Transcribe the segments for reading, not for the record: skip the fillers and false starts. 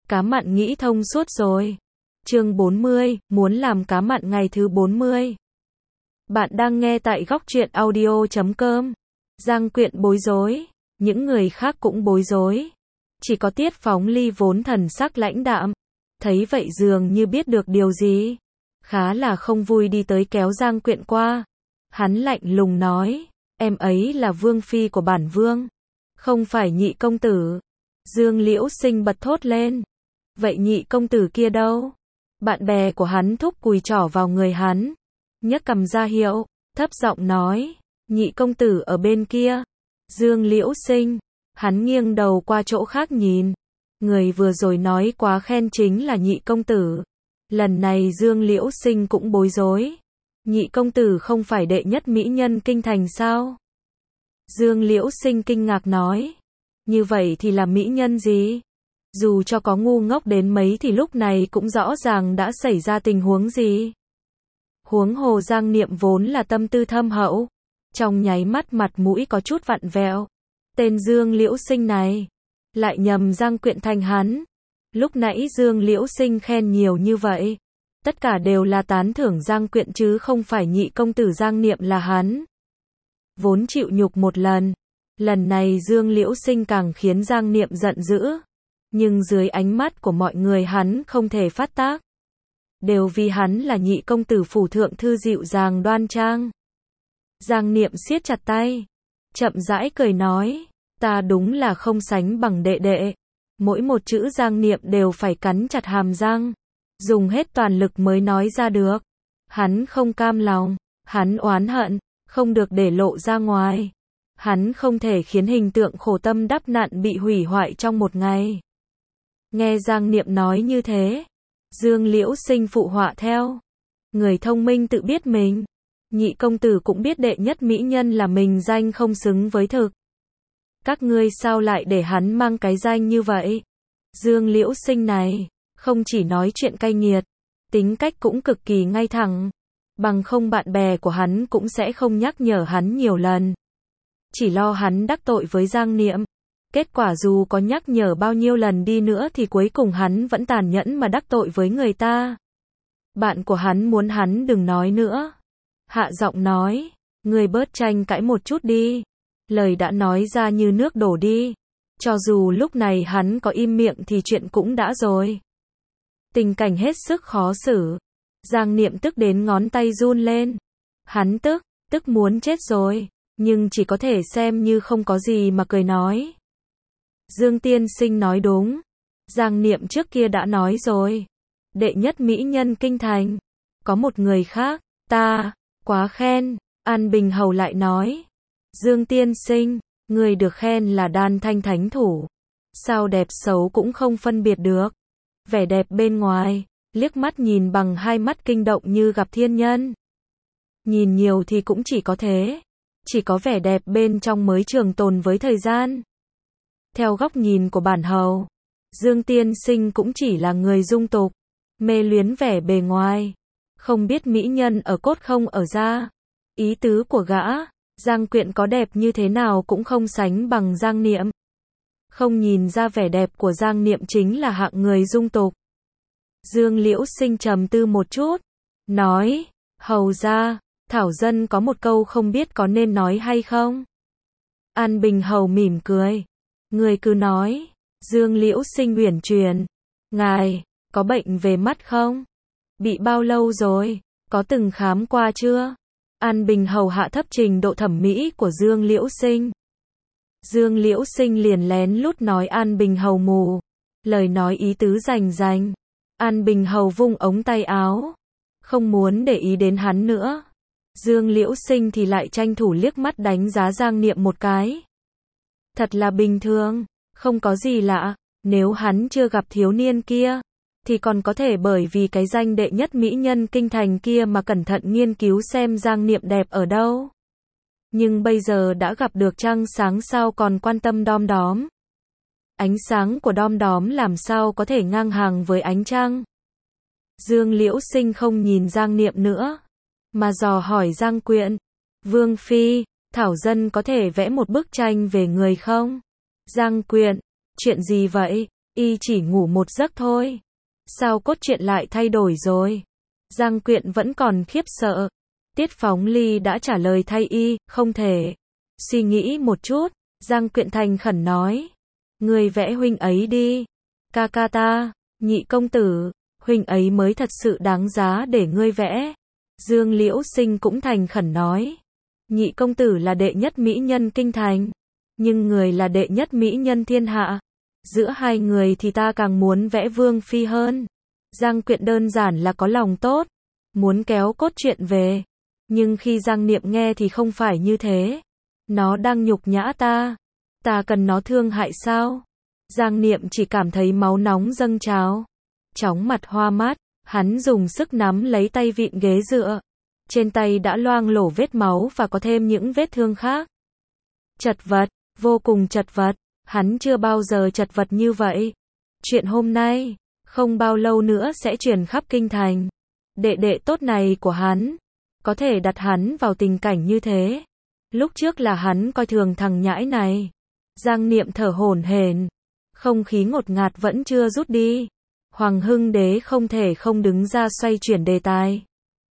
Cá mặn nghĩ thông suốt rồi. Chương 40, muốn làm cá mặn ngày thứ 40. Bạn đang nghe tại góc truyện audio.com. Giang Quyện bối rối, những người khác cũng bối rối. Chỉ có Tiết Phóng Ly vốn thần sắc lãnh đạm, thấy vậy dường như biết được điều gì, khá là không vui đi tới kéo Giang Quyện qua. Hắn lạnh lùng nói, em ấy là vương phi của bản vương, không phải Nhị công tử. Dương Liễu Sinh bật thốt lên, vậy Nhị công tử kia đâu? Bạn bè của hắn thúc cùi trỏ vào người hắn, nhấc cằm ra hiệu, thấp giọng nói, Nhị công tử ở bên kia. Dương Liễu Sinh, hắn nghiêng đầu qua chỗ khác nhìn, người vừa rồi nói quá khen chính là Nhị công tử. Lần này Dương Liễu Sinh cũng bối rối. Nhị công tử không phải đệ nhất mỹ nhân kinh thành sao? Dương Liễu Sinh kinh ngạc nói, như vậy thì là mỹ nhân gì? Dù cho có ngu ngốc đến mấy thì lúc này cũng rõ ràng đã xảy ra tình huống gì. Huống hồ Giang Niệm vốn là tâm tư thâm hậu, trong nháy mắt mặt mũi có chút vặn vẹo. Tên Dương Liễu Sinh này, lại nhầm Giang Quyện thành hắn. Lúc nãy Dương Liễu Sinh khen nhiều như vậy, tất cả đều là tán thưởng Giang Quyện chứ không phải Nhị công tử Giang Niệm là hắn. Vốn chịu nhục một lần, lần này Dương Liễu Sinh càng khiến Giang Niệm giận dữ. Nhưng dưới ánh mắt của mọi người hắn không thể phát tác. Đều vì hắn là Nhị công tử phủ thượng thư dịu dàng đoan trang. Giang Niệm siết chặt tay, chậm rãi cười nói, ta đúng là không sánh bằng đệ đệ. Mỗi một chữ Giang Niệm đều phải cắn chặt hàm răng, dùng hết toàn lực mới nói ra được. Hắn không cam lòng, hắn oán hận, không được để lộ ra ngoài. Hắn không thể khiến hình tượng khổ tâm đắp nạn bị hủy hoại trong một ngày. Nghe Giang Niệm nói như thế, Dương Liễu Sinh phụ họa theo. Người thông minh tự biết mình, Nhị công tử cũng biết đệ nhất mỹ nhân là mình danh không xứng với thực. Các ngươi sao lại để hắn mang cái danh như vậy? Dương Liễu Sinh này, không chỉ nói chuyện cay nghiệt, tính cách cũng cực kỳ ngay thẳng. Bằng không bạn bè của hắn cũng sẽ không nhắc nhở hắn nhiều lần. Chỉ lo hắn đắc tội với Giang Niệm. Kết quả dù có nhắc nhở bao nhiêu lần đi nữa thì cuối cùng hắn vẫn tàn nhẫn mà đắc tội với người ta. Bạn của hắn muốn hắn đừng nói nữa. Hạ giọng nói, người bớt tranh cãi một chút đi. Lời đã nói ra như nước đổ đi. Cho dù lúc này hắn có im miệng thì chuyện cũng đã rồi. Tình cảnh hết sức khó xử. Giang Niệm tức đến ngón tay run lên. Hắn tức muốn chết rồi. Nhưng chỉ có thể xem như không có gì mà cười nói. Dương tiên sinh nói đúng. Giang Niệm trước kia đã nói rồi. Đệ nhất mỹ nhân kinh thành. Có một người khác, ta, quá khen. An Bình Hầu lại nói. Dương tiên sinh, người được khen là đan thanh thánh thủ. Sao đẹp xấu cũng không phân biệt được. Vẻ đẹp bên ngoài, liếc mắt nhìn bằng hai mắt kinh động như gặp thiên nhân. Nhìn nhiều thì cũng chỉ có thế. Chỉ có vẻ đẹp bên trong mới trường tồn với thời gian. Theo góc nhìn của bản hầu, Dương tiên sinh cũng chỉ là người dung tục, mê luyến vẻ bề ngoài, không biết mỹ nhân ở cốt không ở da. Ý tứ của gã, Giang Quyện có đẹp như thế nào cũng không sánh bằng Giang Niệm. Không nhìn ra vẻ đẹp của Giang Niệm chính là hạng người dung tục. Dương Liễu Sinh trầm tư một chút, nói, hầu ra, thảo dân có một câu không biết có nên nói hay không. An Bình Hầu mỉm cười. Người cứ nói. Dương Liễu Sinh uyển chuyển. Ngài, có bệnh về mắt không? Bị bao lâu rồi? Có từng khám qua chưa? An Bình Hầu hạ thấp trình độ thẩm mỹ của Dương Liễu Sinh. Dương Liễu Sinh liền lén lút nói An Bình Hầu mù. Lời nói ý tứ rành. An Bình Hầu vung ống tay áo, không muốn để ý đến hắn nữa. Dương Liễu Sinh thì lại tranh thủ liếc mắt đánh giá Giang Niệm một cái. Thật là bình thường, không có gì lạ. Nếu hắn chưa gặp thiếu niên kia, thì còn có thể bởi vì cái danh đệ nhất mỹ nhân kinh thành kia mà cẩn thận nghiên cứu xem Giang Niệm đẹp ở đâu. Nhưng bây giờ đã gặp được trăng sáng sao còn quan tâm đom đóm. Ánh sáng của đom đóm làm sao có thể ngang hàng với ánh trăng. Dương Liễu Sinh không nhìn Giang Niệm nữa, mà dò hỏi Giang Quyện. Vương phi, thảo dân có thể vẽ một bức tranh về người không? Giang Quyện, chuyện gì vậy? y chỉ ngủ một giấc thôi. Sao cốt truyện lại thay đổi rồi? Giang Quyện vẫn còn khiếp sợ. Tiết Phóng Ly đã trả lời thay y, không thể. Suy nghĩ một chút, Giang Quyện thành khẩn nói. Người vẽ huynh ấy đi. Ca ca ta, Nhị công tử, huynh ấy mới thật sự đáng giá để ngươi vẽ. Dương Liễu Sinh cũng thành khẩn nói. Nhị công tử là đệ nhất mỹ nhân kinh thành. Nhưng người là đệ nhất mỹ nhân thiên hạ. Giữa hai người thì ta càng muốn vẽ Vương Phi hơn. Giang Quyện đơn giản là có lòng tốt. Muốn kéo cốt truyện về. Nhưng khi Giang Niệm nghe thì không phải như thế. Nó đang nhục nhã ta. Ta cần nó thương hại sao? Giang Niệm chỉ cảm thấy máu nóng dâng trào. Chóng mặt hoa mát, hắn dùng sức nắm lấy tay vịn ghế dựa. Trên tay đã loang lổ vết máu và có thêm những vết thương khác. Chật vật, vô cùng chật vật. Hắn chưa bao giờ chật vật như vậy. Chuyện hôm nay, không bao lâu nữa sẽ truyền khắp kinh thành. Đệ đệ tốt này của hắn, có thể đặt hắn vào tình cảnh như thế. Lúc trước là hắn coi thường thằng nhãi này. Giang Niệm thở hổn hển. Không khí ngột ngạt vẫn chưa rút đi. Hoàng Hưng Đế không thể không đứng ra xoay chuyển đề tài.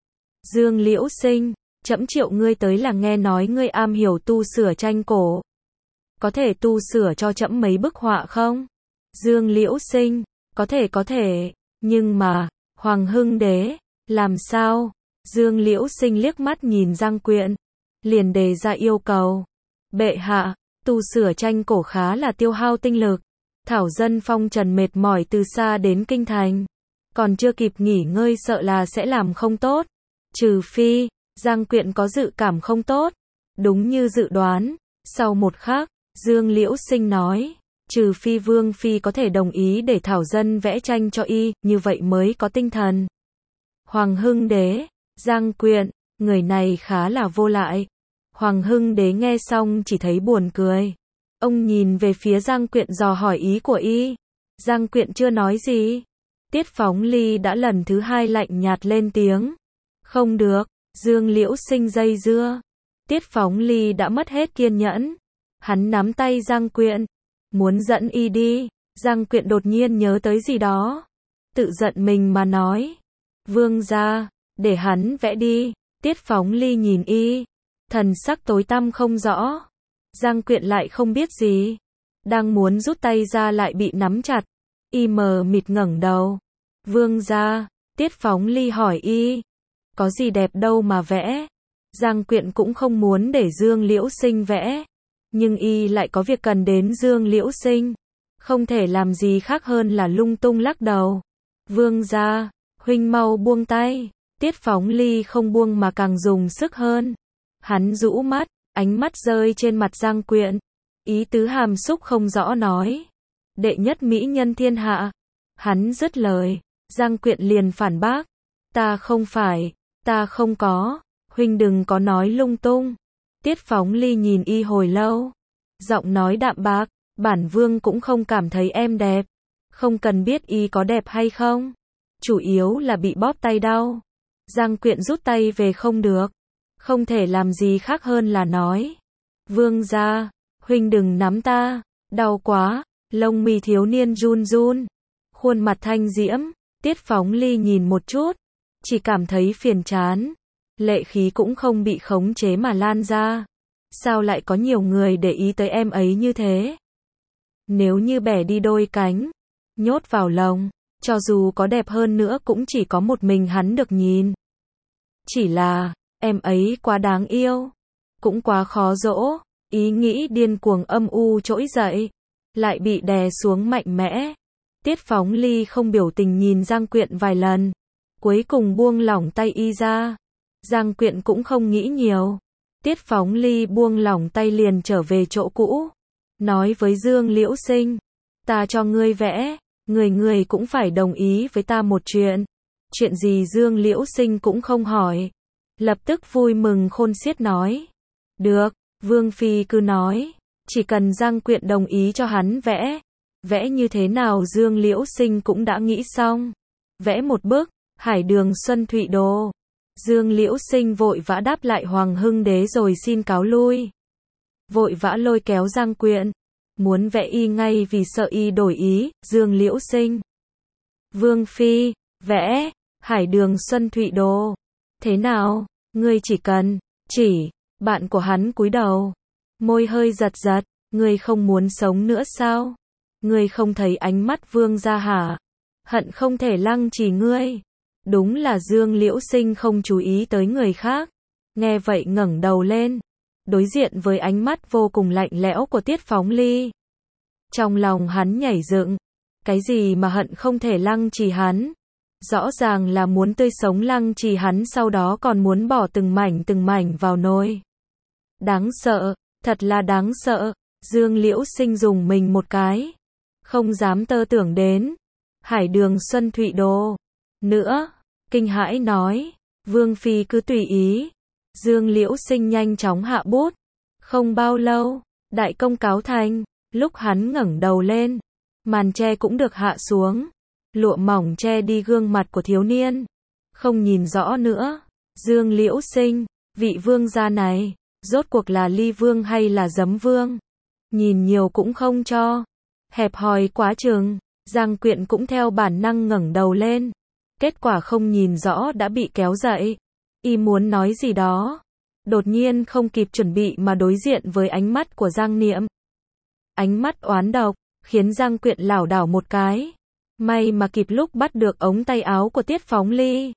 Dương Liễu Sinh, trẫm triệu ngươi tới là nghe nói ngươi am hiểu tu sửa tranh cổ. Có thể tu sửa cho trẫm mấy bức họa không? Dương Liễu Sinh, có thể, nhưng mà, Hoàng Hưng Đế, làm sao? Dương Liễu Sinh liếc mắt nhìn Giang Quyện, liền đề ra yêu cầu. Bệ hạ, tu sửa tranh cổ khá là tiêu hao tinh lực. Thảo dân phong trần mệt mỏi từ xa đến kinh thành. Còn chưa kịp nghỉ ngơi sợ là sẽ làm không tốt. Trừ phi, Giang Quyện có dự cảm không tốt. Đúng như dự đoán, sau một khắc, Dương Liễu Sinh nói, trừ phi Vương Phi có thể đồng ý để Thảo dân vẽ tranh cho y, như vậy mới có tinh thần. Hoàng Hưng Đế, Giang Quyện, người này khá là vô lại. Hoàng Hưng Đế nghe xong chỉ thấy buồn cười. Ông nhìn về phía Giang Quyện dò hỏi ý của y. Giang Quyện chưa nói gì. Tiết Phóng Ly đã lần thứ hai lạnh nhạt lên tiếng. Không được, Dương Liễu Sinh dây dưa. Tiết Phóng Ly đã mất hết kiên nhẫn. Hắn nắm tay Giang Quyện, muốn dẫn y đi. Giang Quyện đột nhiên nhớ tới gì đó. Tự giận mình mà nói. Vương gia, để hắn vẽ đi. Tiết Phóng Ly nhìn y. Thần sắc tối tăm không rõ. Giang Quyện lại không biết gì. Đang muốn rút tay ra lại bị nắm chặt. Y mờ mịt ngẩng đầu. Vương gia, Tiết Phóng Ly hỏi y. Có gì đẹp đâu mà vẽ. Giang Quyện cũng không muốn để Dương Liễu Sinh vẽ. Nhưng y lại có việc cần đến Dương Liễu Sinh. Không thể làm gì khác hơn là lung tung lắc đầu. Vương gia, huynh mau buông tay. Tiết Phóng Ly không buông mà càng dùng sức hơn. Hắn rũ mắt, ánh mắt rơi trên mặt Giang Quyện. Ý tứ hàm xúc không rõ nói. Đệ nhất mỹ nhân thiên hạ. Hắn dứt lời. Giang Quyện liền phản bác. Ta không phải, ta không có. Huynh đừng có nói lung tung. Tiết Phóng Ly nhìn y hồi lâu. Giọng nói đạm bạc. Bản vương cũng không cảm thấy em đẹp. Không cần biết y có đẹp hay không. Chủ yếu là bị bóp tay đau. Giang Quyện rút tay về không được. Không thể làm gì khác hơn là nói. Vương gia, huynh đừng nắm ta. Đau quá. Lông mi thiếu niên run run. Khuôn mặt thanh diễm. Tiết Phóng Ly nhìn một chút. Chỉ cảm thấy phiền chán. Lệ khí cũng không bị khống chế mà lan ra. Sao lại có nhiều người để ý tới em ấy như thế? Nếu như bẻ đi đôi cánh, nhốt vào lồng, cho dù có đẹp hơn nữa cũng chỉ có một mình hắn được nhìn. Chỉ là, em ấy quá đáng yêu, cũng quá khó dỗ, ý nghĩ điên cuồng âm u trỗi dậy, lại bị đè xuống mạnh mẽ. Tiết Phóng Ly không biểu tình nhìn Giang Quyện vài lần, cuối cùng buông lỏng tay y ra. Giang Quyện cũng không nghĩ nhiều. Tiết Phóng Ly buông lỏng tay liền trở về chỗ cũ. Nói với Dương Liễu Sinh. Ta cho ngươi vẽ. Người cũng phải đồng ý với ta một chuyện. Chuyện gì Dương Liễu Sinh cũng không hỏi. Lập tức vui mừng khôn xiết nói. Được, Vương Phi cứ nói. Chỉ cần Giang Quyện đồng ý cho hắn vẽ. Vẽ như thế nào Dương Liễu Sinh cũng đã nghĩ xong. Vẽ một bức, Hải Đường Xuân Thụy Đồ. Dương Liễu Sinh vội vã đáp lại Hoàng Hưng Đế rồi xin cáo lui. Vội vã lôi kéo Giang Quyện. muốn vẽ y ngay vì sợ y đổi ý, Dương Liễu Sinh. Vương Phi, vẽ, Hải Đường Xuân Thụy Đồ. Thế nào, ngươi chỉ cần, chỉ, bạn của hắn cúi đầu. Môi hơi giật giật, ngươi không muốn sống nữa sao? Ngươi không thấy ánh mắt Vương gia hả? Hận không thể lăng trì ngươi. Đúng là Dương Liễu Sinh không chú ý tới người khác. Nghe vậy ngẩng đầu lên, đối diện với ánh mắt vô cùng lạnh lẽo của Tiết Phóng Ly. Trong lòng hắn nhảy dựng, cái gì mà hận không thể lăng trì hắn? Rõ ràng là muốn tươi sống lăng trì hắn, sau đó còn muốn bỏ từng mảnh vào nồi. Đáng sợ, thật là đáng sợ. Dương Liễu Sinh dùng mình một cái, không dám tơ tưởng đến Hải Đường Xuân Thụy Đồ nữa, kinh hãi nói, Vương Phi cứ tùy ý. Dương Liễu Sinh nhanh chóng hạ bút. Không bao lâu, đại công cáo thành. Lúc hắn ngẩng đầu lên, màn che cũng được hạ xuống. Lụa mỏng che đi gương mặt của thiếu niên, không nhìn rõ nữa. Dương Liễu Sinh, vị vương gia này, rốt cuộc là Ly Vương hay là Giấm Vương? Nhìn nhiều cũng không cho. Hẹp hòi quá chừng. Giang Quyện cũng theo bản năng ngẩng đầu lên. Kết quả không nhìn rõ đã bị kéo dậy. Y muốn nói gì đó, đột nhiên không kịp chuẩn bị mà đối diện với ánh mắt của Giang Niệm. Ánh mắt oán độc, khiến Giang Quyện lảo đảo một cái. May mà kịp lúc bắt được ống tay áo của Tiết Phóng Ly.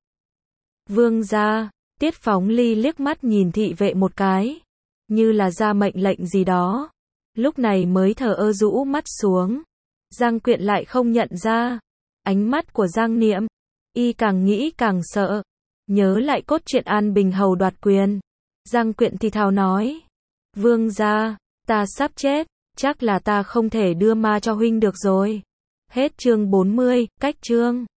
Vương gia, Tiết Phóng Ly liếc mắt nhìn thị vệ một cái, như là ra mệnh lệnh gì đó. Lúc này mới thờ ơ rũ mắt xuống. Giang Quyện lại không nhận ra ánh mắt của Giang Niệm. Y càng nghĩ càng sợ. Nhớ lại cốt truyện An Bình Hầu đoạt quyền. Giang Quyện thì thào nói, Vương gia, ta sắp chết, chắc là ta không thể đưa ma cho huynh được rồi. Hết chương 40, cách chương.